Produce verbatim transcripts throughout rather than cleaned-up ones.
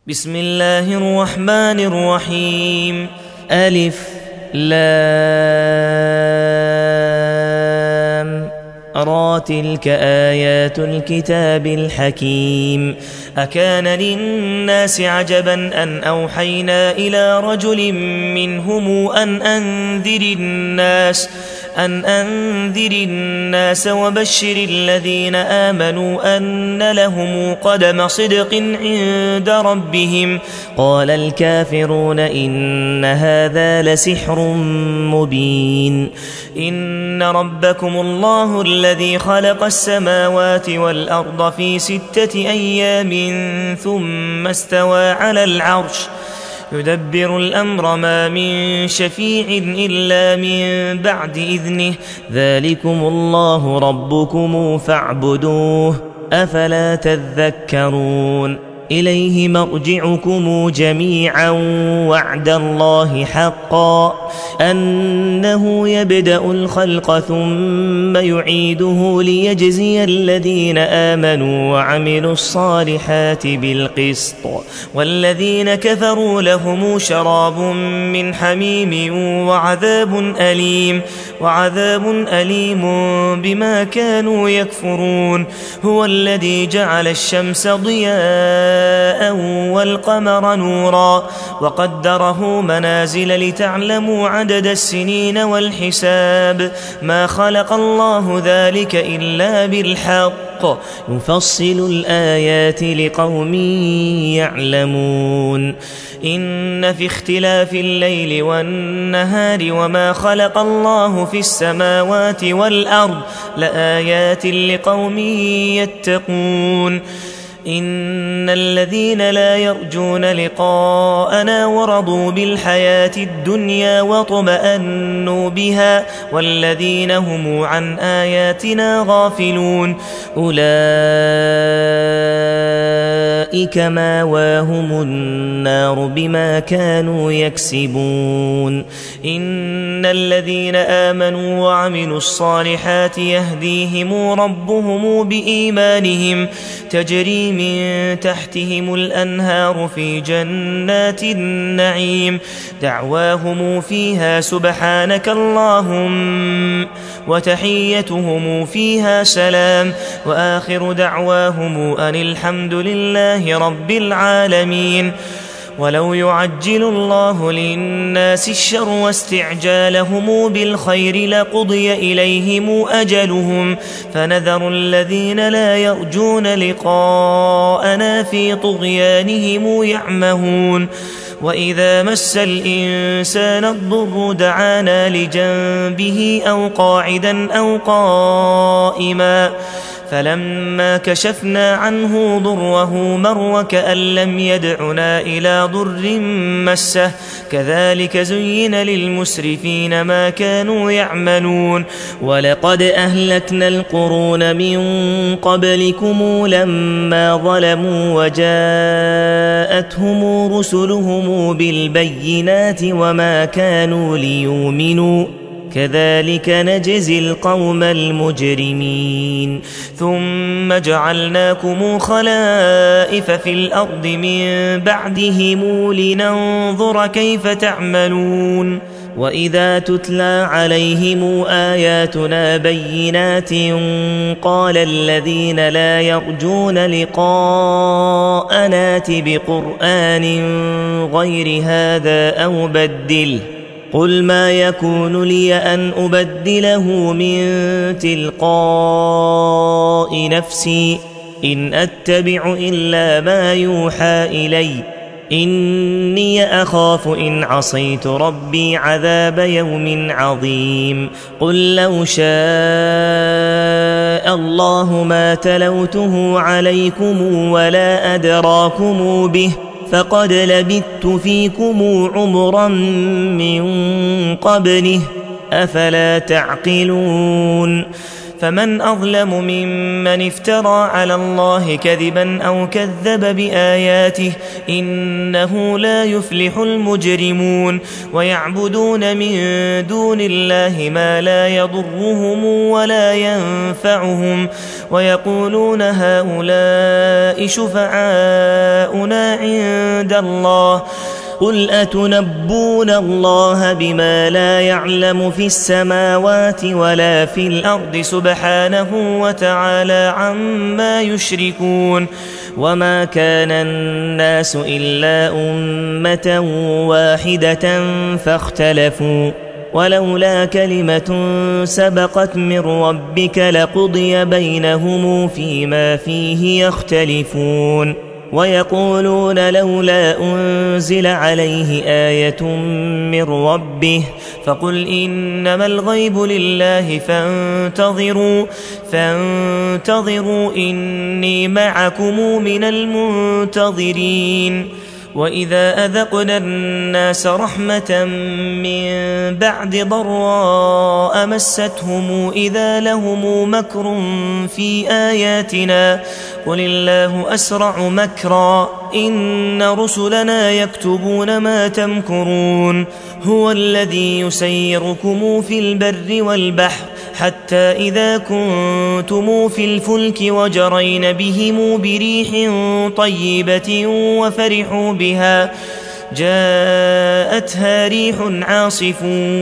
بسم الله الرحمن الرحيم. ألف لام را تلك آيات الكتاب الحكيم. أكان للناس عجبا أن أوحينا إلى رجل منهم أن أنذر الناس أن أنذر الناس وبشر الذين آمنوا أن لهم قدم صدق عند ربهم. قال الكافرون إن هذا لسحر مبين. إن ربكم الله الذي خلق السماوات والأرض في ستة أيام ثم استوى على العرش يدبر الأمر ما من شفيع إلا من بعد إذنه ذلكم الله ربكم فاعبدوه أفلا تذكرون. إليه مرجعكم جميعا وعد الله حقا أنه يبدأ الخلق ثم يعيده ليجزي الذين آمنوا وعملوا الصالحات بالقسط والذين كفروا لهم شراب من حميم وعذاب أليم وعذاب أليم بما كانوا يكفرون. هو الذي جعل الشمس ضياء والقمر نورا وقدره منازل لتعلموا عدد السنين والحساب. ما خلق الله ذلك إلا بالحق يفصل الآيات لقوم يعلمون. إن في اختلاف الليل والنهار وما خلق الله في السماوات والأرض لآيات لقوم يتقون. إن الذين لا يرجون لقاءنا ورضوا بالحياة الدنيا واطمأنوا بها والذين هم عن آياتنا غافلون أولئك مأواهم النار بما كانوا يكسبون. إن الذين آمنوا وعملوا الصالحات يهديهم ربهم بإيمانهم تجري من تحتهم الأنهار في جنات النعيم دعواهم فيها سبحانك اللهم وتحيتهم فيها سلام وآخر دعواهم أن الحمد لله رب العالمين. ولو يعجل الله للناس الشر واستعجالهم بالخير لقضي إليهم أجلهم فنذر الذين لا يرجون لقاءنا في طغيانهم يعمهون. وإذا مس الإنسان الضر دعانا لجنبه أو قاعدا أو قائما فلما كشفنا عنه ضره مر وكأن لم يدعنا إلى ضر مسه كذلك زين للمسرفين ما كانوا يعملون. ولقد أهلكنا القرون من قبلكم لما ظلموا وجاءتهم رسلهم بالبينات وما كانوا ليؤمنوا كذلك نجزي القوم المجرمين. ثم جعلناكم خلائف في الأرض من بعدهم لننظر كيف تعملون. وإذا تتلى عليهم آياتنا بينات قال الذين لا يرجون لقاءنا ائت بقرآن غير هذا أو بدله قل ما يكون لي أن أبدله من تلقاء نفسي إن أتبع إلا ما يوحى إلي إني أخاف إن عصيت ربي عذاب يوم عظيم. قل لو شاء الله ما تلوته عليكم ولا أدراكم به فقد لبثت فيكم عمرا من قبله أفلا تعقلون. فمن أظلم ممن افترى على الله كذبا أو كذب بآياته إنه لا يفلح المجرمون ويعبدون من دون الله ما لا يضرهم ولا ينفعهم ويقولون هؤلاء شفعاؤنا عند الله قل أتنبون الله بما لا يعلم في السماوات ولا في الأرض سبحانه وتعالى عما يشركون وما كان الناس إلا أمة واحدة فاختلفوا ولولا كلمة سبقت من ربك لقضي بينهم فيما فيه يختلفون ويقولون لولا أنزل عليه آية من ربه فقل إنما الغيب لله فانتظروا فانتظروا إني معكم من المنتظرين وإذا أذقنا الناس رحمة من بعد ضراء مستهم إذا لهم مكر في آياتنا قل الله أسرع مكرا إن رسلنا يكتبون ما تمكرون هو الذي يسيركم في البر والبحر حتى إذا كنتم في الفلك وجرين بهم بريح طيبة وفرحوا بها جاءتها ريح عاصف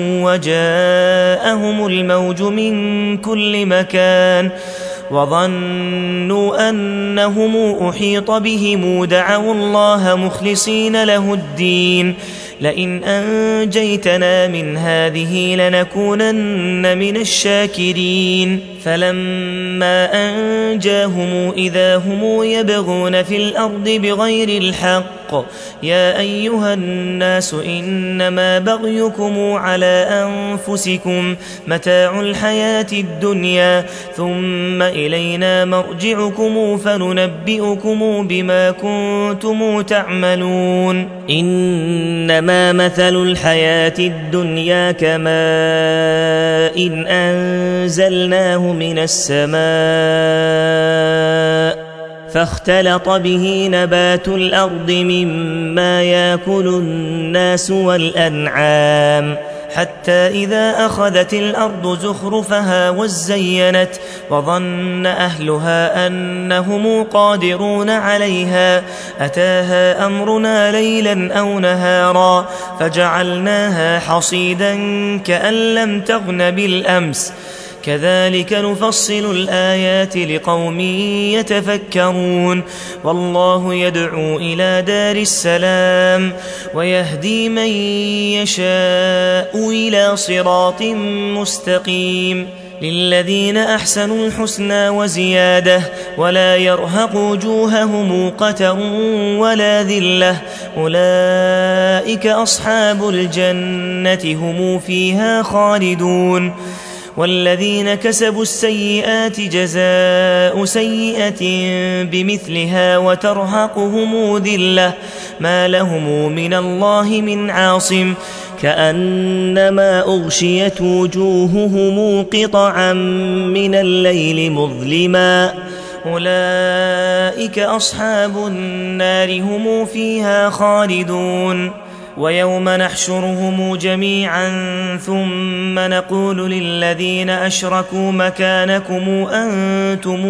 وجاءهم الموج من كل مكان وظنوا أنهم أحيط بهم دعوا الله مخلصين له الدين لئن أنجيتنا من هذه لنكونن من الشاكرين فلما أنجاهم إذا هم يبغون في الأرض بغير الحق يا أيها الناس إنما بغيكم على أنفسكم متاع الحياة الدنيا ثم إلينا مرجعكم فننبئكم بما كنتم تعملون إنما مثل الحياة الدنيا كماء إن أنزلناه من السماء فاختلط به نبات الأرض مما يأكل الناس والأنعام حتى إذا أخذت الأرض زخرفها وزينت وظن أهلها أنهم قادرون عليها أتاها أمرنا ليلا أو نهارا فجعلناها حصيدا كأن لم تغن بالأمس كذلك نفصل الآيات لقوم يتفكرون والله يدعو إلى دار السلام ويهدي من يشاء إلى صراط مستقيم للذين أحسنوا الحسنى وزيادة ولا يرهق وجوههم قتر ولا ذلة أولئك أصحاب الجنة هم فيها خالدون والذين كسبوا السيئات جزاء سيئة بمثلها وترهقهم ذلة ما لهم من الله من عاصم كأنما أغشيت وجوههم قطعا من الليل مظلما أولئك أصحاب النار هم فيها خالدون ويوم نحشرهم جميعا ثم نقول للذين أشركوا مكانكم أنتم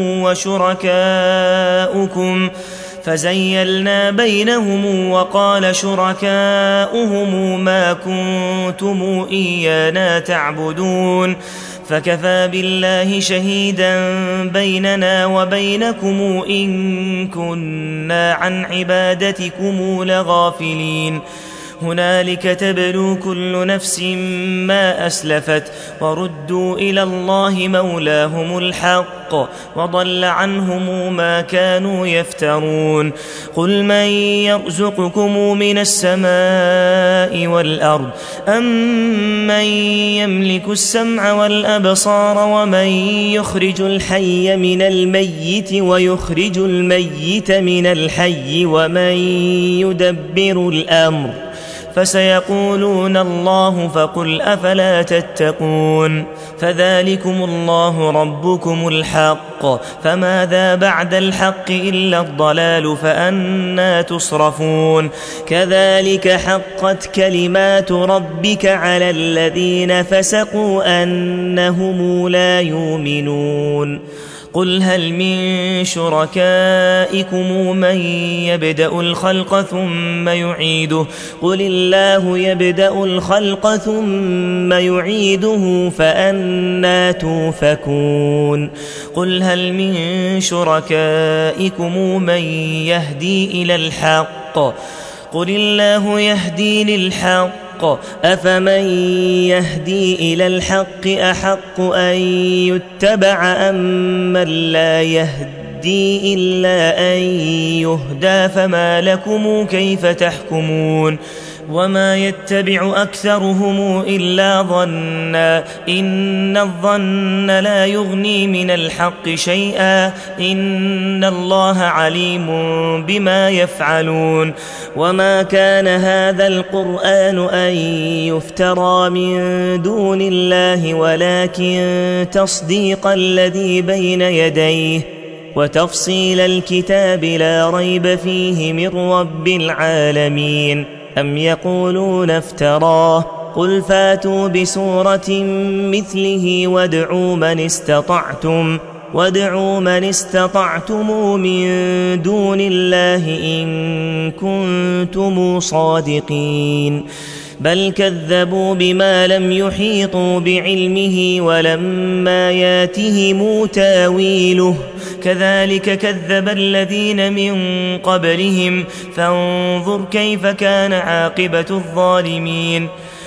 وشركاؤكم فزيلنا بينهم وقال شركاؤهم ما كنتم إيانا تعبدون فكفى بالله شهيدا بيننا وبينكم إن كنا عن عبادتكم لغافلين هنالك تبلو كل نفس ما أسلفت وردوا إلى الله مولاهم الحق وضل عنهم ما كانوا يفترون قل من يرزقكم من السماء والأرض أم من يملك السمع والأبصار ومن يخرج الحي من الميت ويخرج الميت من الحي ومن يدبر الأمر فسيقولون الله فقل أفلا تتقون فذلكم الله ربكم الحق فماذا بعد الحق إلا الضلال فأنى تصرفون كذلك حقت كلمات ربك على الذين فسقوا أنهم لا يؤمنون قل هل من شركائكم من يبدأ الخلق ثم يعيده قل الله يبدأ الخلق ثم يعيده فأنى توفكون قل هل من شركائكم من يهدي إلى الحق قل الله يهدي للحق أفمن يهدي إلى الحق أحق أن يتبع أم من لا يهدي إلا أن يهدى فما لكم كيف تحكمون وما يتبع أكثرهم إلا ظنا إن الظن لا يغني من الحق شيئا إن الله عليم بما يفعلون وما كان هذا القرآن أن يفترى من دون الله ولكن تصديق الذي بين يديه وتفصيل الكتاب لا ريب فيه من رب العالمين أم يقولون افتراه قل فاتوا بسورة مثله وادعوا من استطعتم وادعوا من استطعتم من دون الله إن كنتم صادقين بل كذبوا بما لم يحيطوا بعلمه ولما ياتهم تاويله كذلك كذب الذين من قبلهم فانظر كيف كان عاقبة الظالمين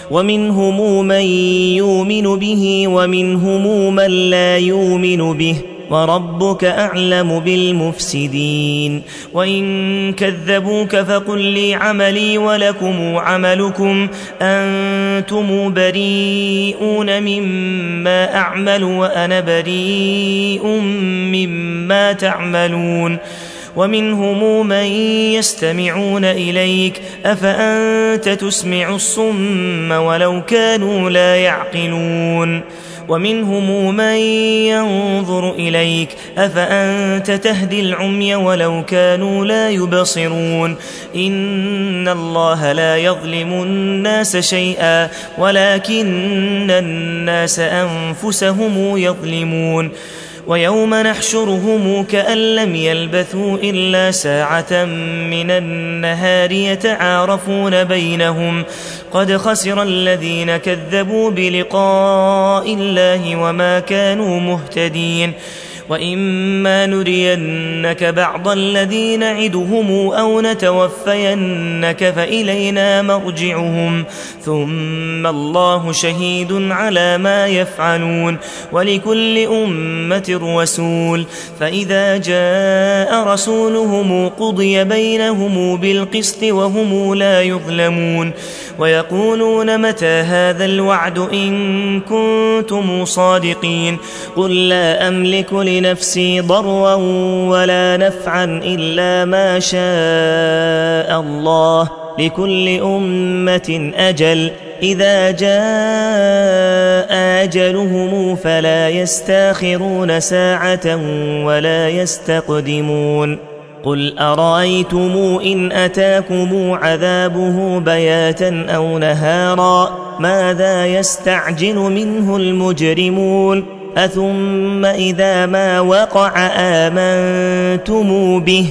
ومنهم من يؤمن به ومنهم من لا يؤمن به وربك أعلم بالمفسدين وإن كذبوك فقل لي عملي ولكم عملكم أنتم بريئون مما أعمل وأنا بريء مما تعملون ومنهم من يستمعون إليك أفأنت تسمع الصم ولو كانوا لا يعقلون ومنهم من ينظر إليك أفأنت تهدي العمي ولو كانوا لا يبصرون إن الله لا يظلم الناس شيئا ولكن الناس أنفسهم يظلمون ويوم نحشرهم كأن لم يلبثوا إلا ساعة من النهار يتعارفون بينهم قد خسر الذين كذبوا بلقاء الله وما كانوا مهتدين وإما نرينك بعض الذي نعدهم أو نتوفينك فإلينا مرجعهم ثم الله شهيد على ما يفعلون ولكل أمة رسول فإذا جاء رسولهم قضي بينهم بالقسط وهم لا يظلمون ويقولون متى هذا الوعد إن كنتم صادقين قل لا أملك لنفسي ضرا ولا نفعا إلا ما شاء الله لكل أمة أجل إذا جاء أجلهم فلا يستاخرون ساعة ولا يستقدمون قل أرأيتم إن أتاكم عذابه بياتا أو نهارا ماذا يستعجل منه المجرمون أثم إذا ما وقع آمنتم به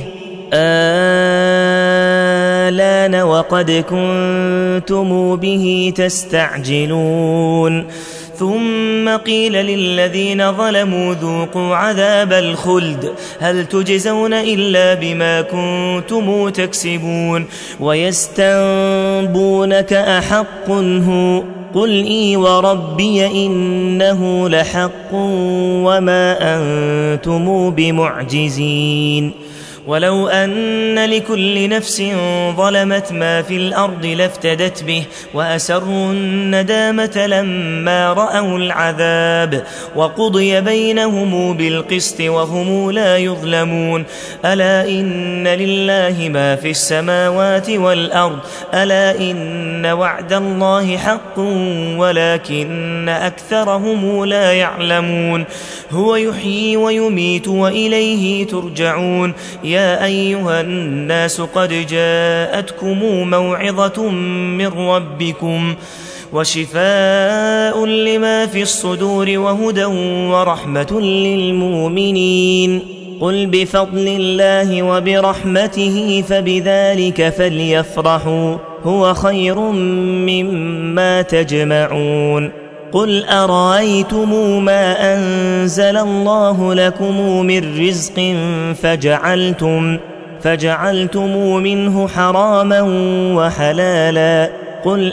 آلان وقد كنتم به تستعجلون ثم قيل للذين ظلموا ذوقوا عذاب الخلد هل تجزون إلا بما كنتم تكسبون ويستنبونك أحق هو قل إي وربي إنه لحق وما أنتم بمعجزين ولو أن لكل نفس ظلمت ما في الأرض لافتدت به وأسروا الندامة لما رأوا العذاب وقضي بينهم بالقسط وهم لا يظلمون ألا إن لله ما في السماوات والأرض ألا إن وعد الله حق ولكن أكثرهم لا يعلمون هو يحيي ويميت وإليه ترجعون يا أيها الناس قد جاءتكم موعظة من ربكم وشفاء لما في الصدور وهدى ورحمة للمؤمنين قل بفضل الله وبرحمته فبذلك فليفرحوا هو خير مما تجمعون قل أرأيتم ما أنزل الله لكم من رزق فجعلتم, فجعلتم منه حراما وحلالا قل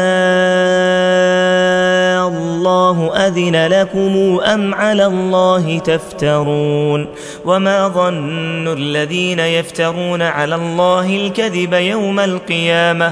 آه الله أذن لكم أم على الله تفترون وما ظن الذين يفترون على الله الكذب يوم القيامة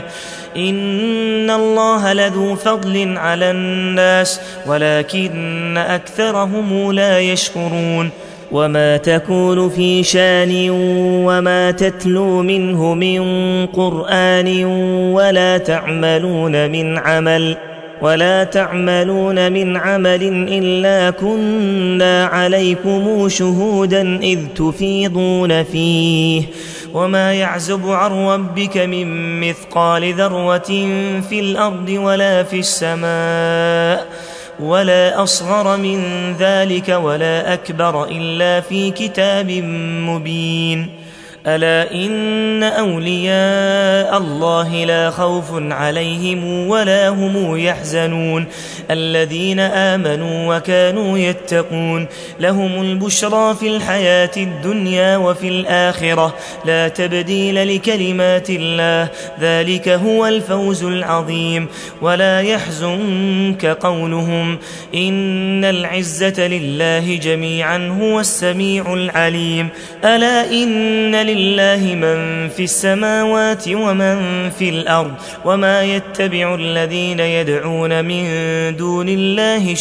إن الله لذو فضل على الناس ولكن أكثرهم لا يشكرون وما تكون في شان وما تتلو منه من قرآن ولا تعملون من عمل ولا تعملون من عمل إلا كنا عليكم شهودا إذ تفيضون فيه وما يعزب عن ربك من مثقال ذرة في الأرض ولا في السماء ولا أصغر من ذلك ولا أكبر إلا في كتاب مبين ألا إن أولياء الله لا خوف عليهم ولا هم يحزنون الذين آمنوا وكانوا يتقون لهم البشرى في الحياة الدنيا وفي الآخرة لا تبديل لكلمات الله ذلك هو الفوز العظيم ولا يحزنك قولهم إن العزة لله جميعا هو السميع العليم ألا إن لله من في السماوات ومن في الأرض وما يتبع الذين يدعون من دون الله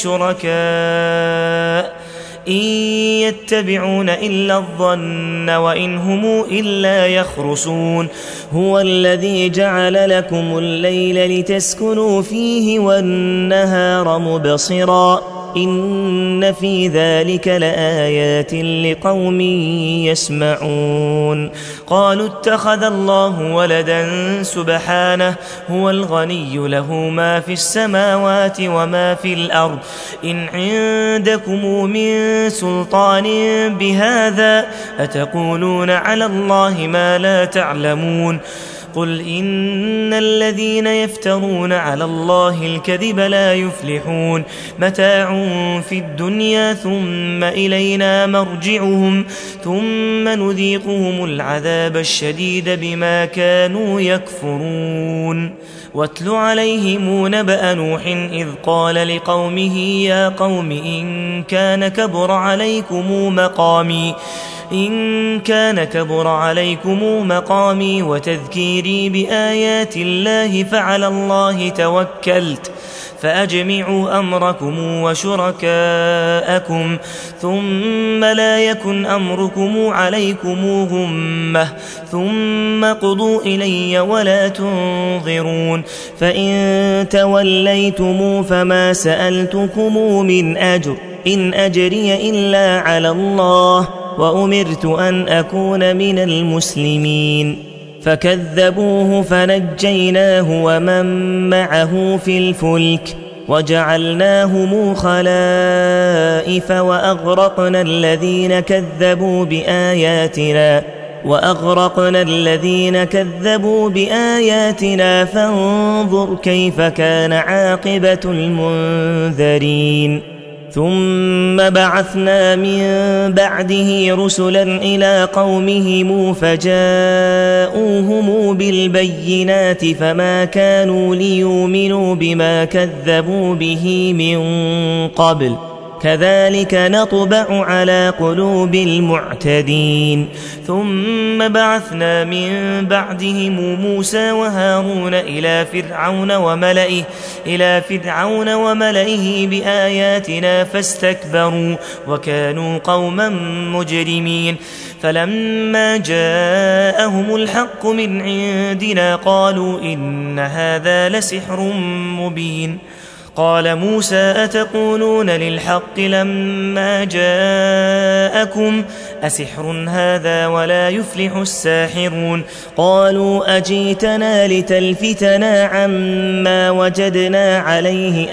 شركاء إن يتبعون إلا الظن وإن هم إلا يخرصون هو الذي جعل لكم الليل لتسكنوا فيه والنهار مبصرا إن في ذلك لآيات لقوم يسمعون قالوا اتخذ الله ولدا سبحانه هو الغني له ما في السماوات وما في الأرض إن عندكم من سلطان بهذا أتقولون على الله ما لا تعلمون قل إن الذين يفترون على الله الكذب لا يفلحون متاع في الدنيا ثم إلينا مرجعهم ثم نذيقهم العذاب الشديد بما كانوا يكفرون واتل عليهم نبأ نوح إذ قال لقومه يا قوم إن كان كبر عليكم مقامي إن كان كبر عليكم مقامي وتذكيري بآيات الله فعلى الله توكلت فأجمعوا أمركم وشركاءكم ثم لا يكن أمركم عليكم غمة ثم قضوا إلي ولا تنظرون فإن توليتم فما سألتكم من أجر إن أجري إلا على الله وأمرت أن أكون من المسلمين فكذبوه فنجيناه ومن معه في الفلك وجعلناهم خلائف وأغرقنا الذين كذبوا بآياتنا وأغرقنا الذين كذبوا بآياتنا فانظر كيف كان عاقبة المنذرين ثم بعثنا من بعده رسلا إلى قومهم فجاءوهم بالبينات فما كانوا ليؤمنوا بما كذبوا به من قبل كذلك نطبع على قلوب المعتدين ثم بعثنا من بعدهم موسى وهارون إلى فرعون وملئه إلى فرعون وملئه بآياتنا فاستكبروا وكانوا قوما مجرمين فلما جاءهم الحق من عندنا قالوا إن هذا لسحر مبين قال موسى أتقولون للحق لما جاءكم أسحر هذا ولا يفلح الساحرون قالوا أجيتنا لتلفتنا عما وجدنا عليه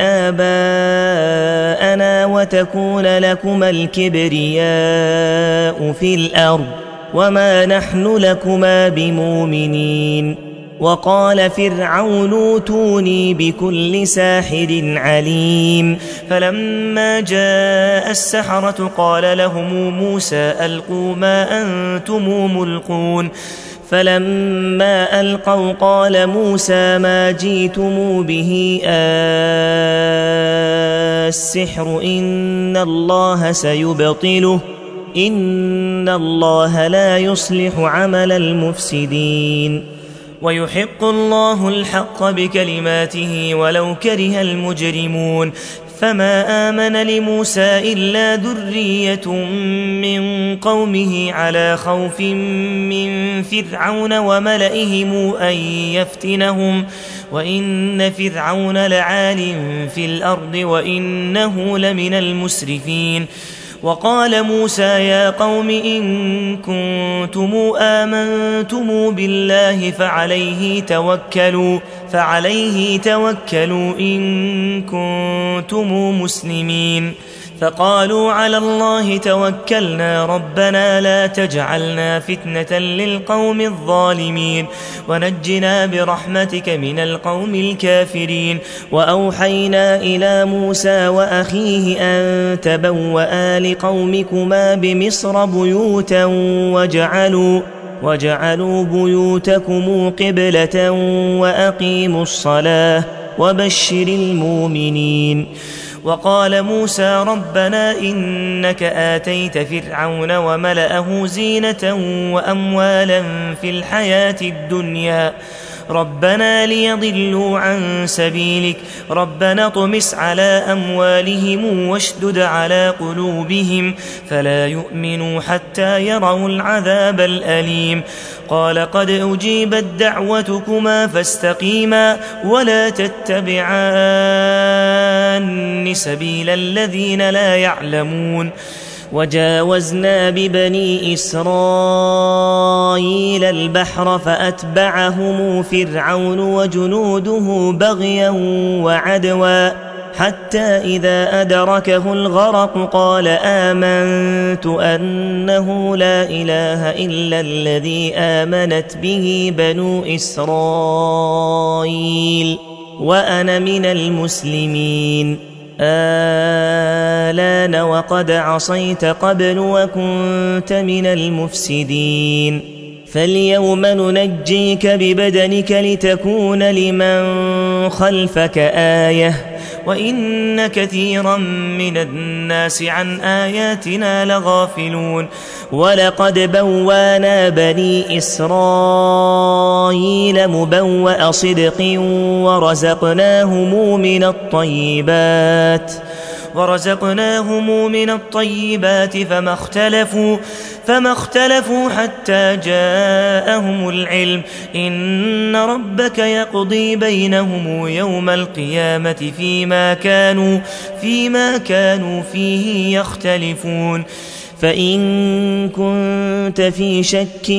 آباءنا وتكون لكما الكبرياء في الأرض وما نحن لكما بمؤمنين وقال فرعون اوتوني بكل ساحر عليم فلما جاء السحرة قال لهم موسى ألقوا ما أنتم ملقون فلما ألقوا قال موسى ما جئتم به السحر إن الله سيبطله إن الله لا يصلح عمل المفسدين ويحق الله الحق بكلماته ولو كره المجرمون فما آمن لموسى إلا ذرية من قومه على خوف من فرعون وملئهم أن يفتنهم وإن فرعون لعال في الأرض وإنه لمن المسرفين وقال موسى يا قوم إن كنتم آمنتم بالله فعليه توكلوا فعليه توكلوا إن كنتم مسلمين فقالوا على الله توكلنا ربنا لا تجعلنا فتنة للقوم الظالمين ونجنا برحمتك من القوم الكافرين وأوحينا إلى موسى وأخيه أن تبوأ لقومكما بمصر بيوتا وجعلوا وجعلوا بيوتكم قبلة وأقيموا الصلاة وبشر المؤمنين وقال موسى ربنا إنك آتيت فرعون وملأه زينة وأموالا في الحياة الدنيا ربنا ليضلوا عن سبيلك ربنا اطمس على أموالهم واشدد على قلوبهم فلا يؤمنوا حتى يروا العذاب الأليم قال قد أجيبت دعوتكما فاستقيما ولا تتبعان سبيل الذين لا يعلمون وجاوزنا ببني إسرائيل البحر فأتبعهم فرعون وجنوده بغيا وعدوا حتى إذا أدركه الغرق قال آمنت أنه لا إله إلا الذي آمنت به بنو إسرائيل وأنا من المسلمين آلان وقد عصيت قبل وكنت من المفسدين فاليوم ننجيك ببدنك لتكون لمن خلفك آية وإن كثيرا من الناس عن آياتنا لغافلون ولقد بوانا بني إسرائيل مبوأ صدق ورزقناهم من الطيبات ورزقناهم من الطيبات فما اختلفوا فما اختلفوا حتى جاءهم العلم إن ربك يقضي بينهم يوم القيامة فيما كانوا فيما كانوا فيه يختلفون فإن كنت في شك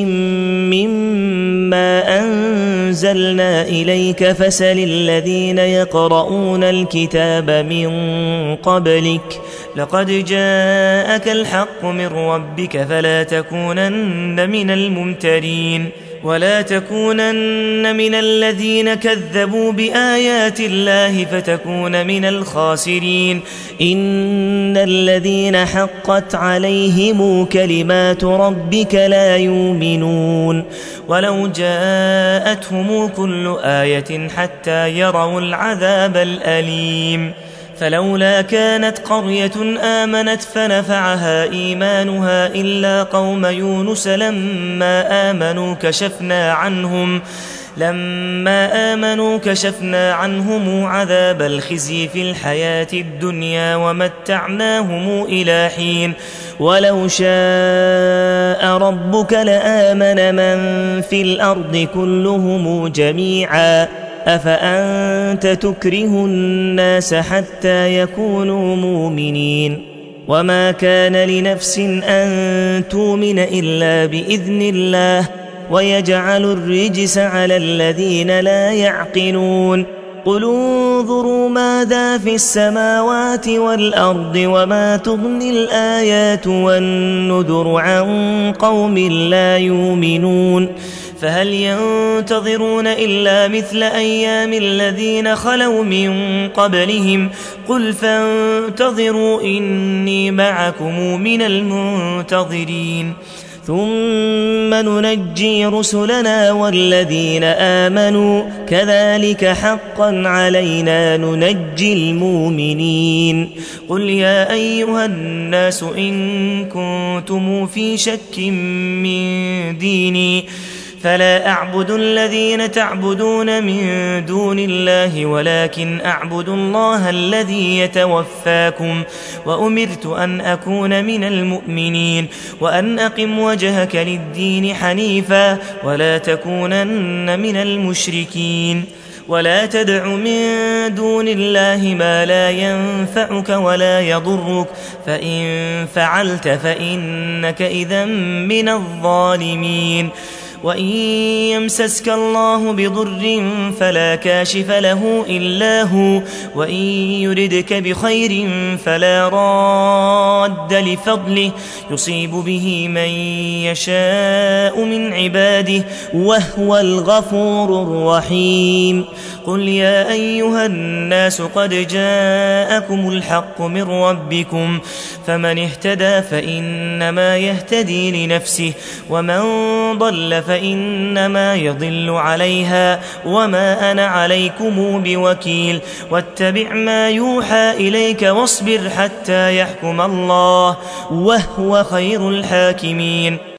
مما أنزلنا إليك فسل الذين يقرؤون الكتاب من قبلك لقد جاءك الحق من ربك فلا تكونن من الممترين ولا تكونن من الذين كذبوا بآيات الله فتكون من الخاسرين إن الذين حقت عليهم كلمات ربك لا يؤمنون ولو جاءتهم كل آية حتى يروا العذاب الأليم فلولا كانت قرية آمنت فنفعها إيمانها إلا قوم يونس لما آمنوا كشفنا عنهم لما آمنوا كشفنا عنهم عذاب الخزي في الحياة الدنيا ومتعناهم إلى حين ولو شاء ربك لآمن من في الأرض كلهم جميعا أفأنت تكره الناس حتى يكونوا مؤمنين وما كان لنفس أن تؤمن إلا بإذن الله ويجعل الرجس على الذين لا يعقلون قل انظروا ماذا في السماوات والأرض وما تغني الآيات والنذر عن قوم لا يؤمنون فهل ينتظرون إلا مثل أيام الذين خلوا من قبلهم قل فانتظروا إني معكم من المنتظرين ثم ننجي رسلنا والذين آمنوا كذلك حقا علينا ننجي المؤمنين قل يا أيها الناس إن كنتم في شك من ديني فلا أعبد الذين تعبدون من دون الله ولكن أعبد الله الذي يتوفاكم وأمرت أن أكون من المؤمنين وأن أقم وجهك للدين حنيفا ولا تكونن من المشركين ولا تدع من دون الله ما لا ينفعك ولا يضرك فإن فعلت فإنك إذا من الظالمين وإن يمسسك الله بضر فلا كاشف له إلا هو وإن يردك بخير فلا راد لفضله يصيب به من يشاء من عباده وهو الغفور الرحيم قل يا أيها الناس قد جاءكم الحق من ربكم فمن اهتدى فإنما يهتدي لنفسه ومن ضل فإنما يضل عليها وما أنا عليكم بوكيل واتبع ما يوحى إليك واصبر حتى يحكم الله وهو خير الحاكمين